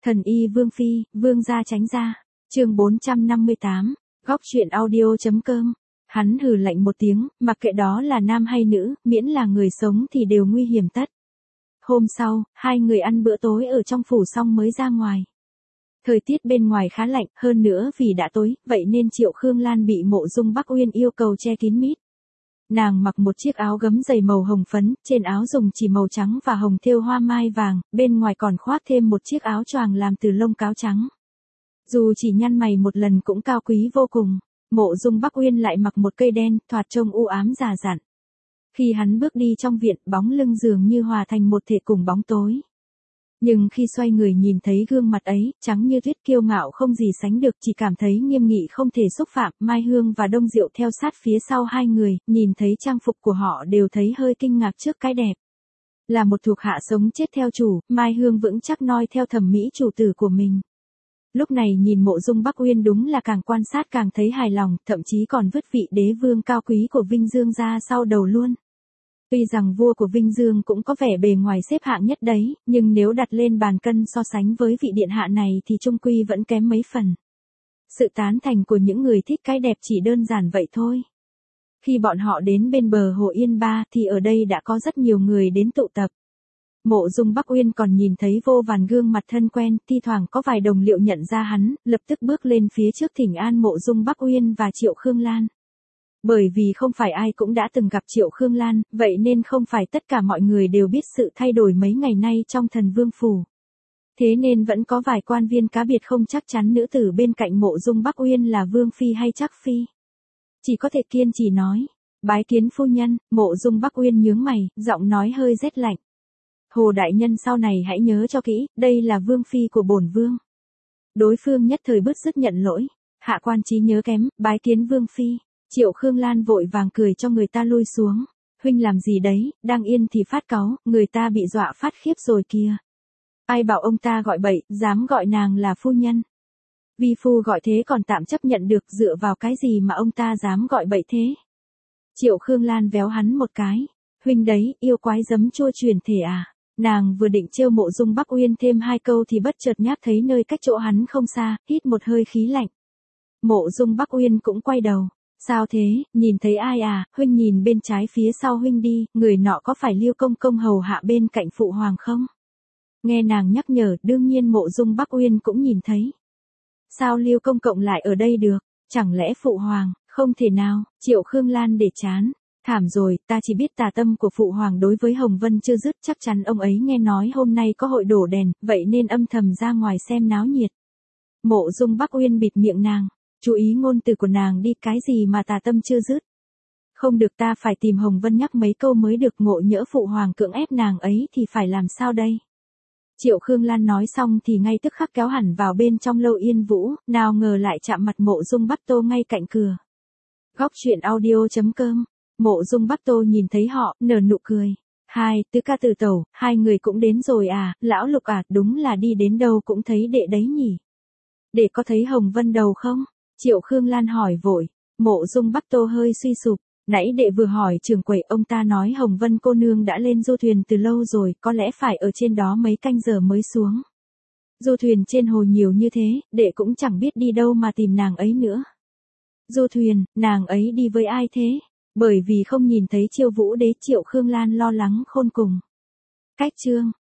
Thần y Vương Phi, Vương gia tránh ra. Chương 458, góc truyện audio.com. Hắn hừ lạnh một tiếng, mặc kệ đó là nam hay nữ, miễn là người sống thì đều nguy hiểm tất. Hôm sau, hai người ăn bữa tối ở trong phủ xong mới ra ngoài. Thời tiết bên ngoài khá lạnh, hơn nữa vì đã tối, vậy nên Triệu Khương Lan bị Mộ Dung Bắc Uyên yêu cầu che kín mít. Nàng mặc một chiếc áo gấm dày màu hồng phấn, trên áo dùng chỉ màu trắng và hồng thêu hoa mai vàng, bên ngoài còn khoác thêm một chiếc áo choàng làm từ lông cáo trắng. Dù chỉ nhăn mày một lần cũng cao quý vô cùng. Mộ Dung Bắc Uyên lại mặc một cây đen, thoạt trông u ám già dặn. Khi hắn bước đi trong viện, bóng lưng dường như hòa thành một thể cùng bóng tối. Nhưng khi xoay người nhìn thấy gương mặt ấy, trắng như tuyết kiêu ngạo không gì sánh được, chỉ cảm thấy nghiêm nghị không thể xúc phạm. Mai Hương và Đông Diệu theo sát phía sau hai người, nhìn thấy trang phục của họ đều thấy hơi kinh ngạc trước cái đẹp. Là một thuộc hạ sống chết theo chủ, Mai Hương vững chắc noi theo thẩm mỹ chủ tử của mình. Lúc này nhìn Mộ Dung Bắc Uyên đúng là càng quan sát càng thấy hài lòng, thậm chí còn vứt vị đế vương cao quý của Vinh Dương ra sau đầu luôn. Tuy rằng vua của Vinh Dương cũng có vẻ bề ngoài xếp hạng nhất đấy, nhưng nếu đặt lên bàn cân so sánh với vị điện hạ này thì chung quy vẫn kém mấy phần. Sự tán thành của những người thích cái đẹp chỉ đơn giản vậy thôi. Khi bọn họ đến bên bờ hồ Yên Ba thì ở đây đã có rất nhiều người đến tụ tập. Mộ Dung Bắc Uyên còn nhìn thấy vô vàn gương mặt thân quen, thi thoảng có vài đồng liệu nhận ra hắn, lập tức bước lên phía trước thỉnh an Mộ Dung Bắc Uyên và Triệu Khương Lan. Bởi vì không phải ai cũng đã từng gặp Triệu Khương Lan, vậy nên không phải tất cả mọi người đều biết sự thay đổi mấy ngày nay trong Thần Vương Phủ. Thế nên vẫn có vài quan viên cá biệt không chắc chắn nữ tử bên cạnh Mộ Dung Bắc Uyên là Vương Phi hay Trắc Phi. Chỉ có thể kiên trì nói, bái kiến phu nhân. Mộ Dung Bắc Uyên nhướng mày, giọng nói hơi rét lạnh. Hồ đại nhân sau này hãy nhớ cho kỹ, đây là Vương Phi của bổn Vương. Đối phương nhất thời bứt rứt nhận lỗi, hạ quan trí nhớ kém, bái kiến Vương Phi. Triệu Khương Lan vội vàng cười cho người ta lui xuống. Huynh làm gì đấy, đang yên thì phát cáu, người ta bị dọa phát khiếp rồi kìa. Ai bảo ông ta gọi bậy, dám gọi nàng là phu nhân. Vi phu gọi thế còn tạm chấp nhận được, dựa vào cái gì mà ông ta dám gọi bậy thế. Triệu Khương Lan véo hắn một cái. Huynh đấy, yêu quái giấm chua truyền thể à. Nàng vừa định trêu Mộ Dung Bắc Uyên thêm hai câu thì bất chợt nhát thấy nơi cách chỗ hắn không xa, hít một hơi khí lạnh. Mộ Dung Bắc Uyên cũng quay đầu. Sao thế, nhìn thấy ai à? Huynh nhìn bên trái phía sau huynh đi, người nọ có phải Liêu công công hầu hạ bên cạnh phụ hoàng không? Nghe nàng nhắc nhở, đương nhiên Mộ Dung Bắc Uyên cũng nhìn thấy. Sao Liêu công công lại ở đây được? Chẳng lẽ phụ hoàng? Không thể nào. Triệu Khương Lan để chán. Thảm rồi, ta chỉ biết tà tâm của phụ hoàng đối với Hồng Vân chưa dứt, chắc chắn ông ấy nghe nói hôm nay có hội đổ đèn, vậy nên âm thầm ra ngoài xem náo nhiệt. Mộ Dung Bắc Uyên bịt miệng nàng. Chú ý ngôn từ của nàng đi, cái gì mà tà tâm chưa dứt. Không được, ta phải tìm Hồng Vân nhắc mấy câu mới được, ngộ nhỡ phụ hoàng cưỡng ép nàng ấy thì phải làm sao đây. Triệu Khương Lan nói xong thì ngay tức khắc kéo hẳn vào bên trong Lâu Yên Vũ, nào ngờ lại chạm mặt Mộ Dung Bắc Tô ngay cạnh cửa. Góc truyện audio.com. Mộ Dung Bắc Tô nhìn thấy họ, nở nụ cười. Tứ ca Từ tẩu, hai người cũng đến rồi à, lão Lục à, đúng là đi đến đâu cũng thấy đệ đấy nhỉ. Đệ có thấy Hồng Vân đâu không? Triệu Khương Lan hỏi vội. Mộ Dung Bắc Tô hơi suy sụp. Nãy đệ vừa hỏi trưởng quầy, ông ta nói Hồng Vân cô nương đã lên du thuyền từ lâu rồi, có lẽ phải ở trên đó mấy canh giờ mới xuống. Du thuyền trên hồ nhiều như thế, đệ cũng chẳng biết đi đâu mà tìm nàng ấy nữa. Du thuyền, nàng ấy đi với ai thế? Bởi vì không nhìn thấy Chiêu Vũ Đế, Triệu Khương Lan lo lắng khôn cùng. Cách chương.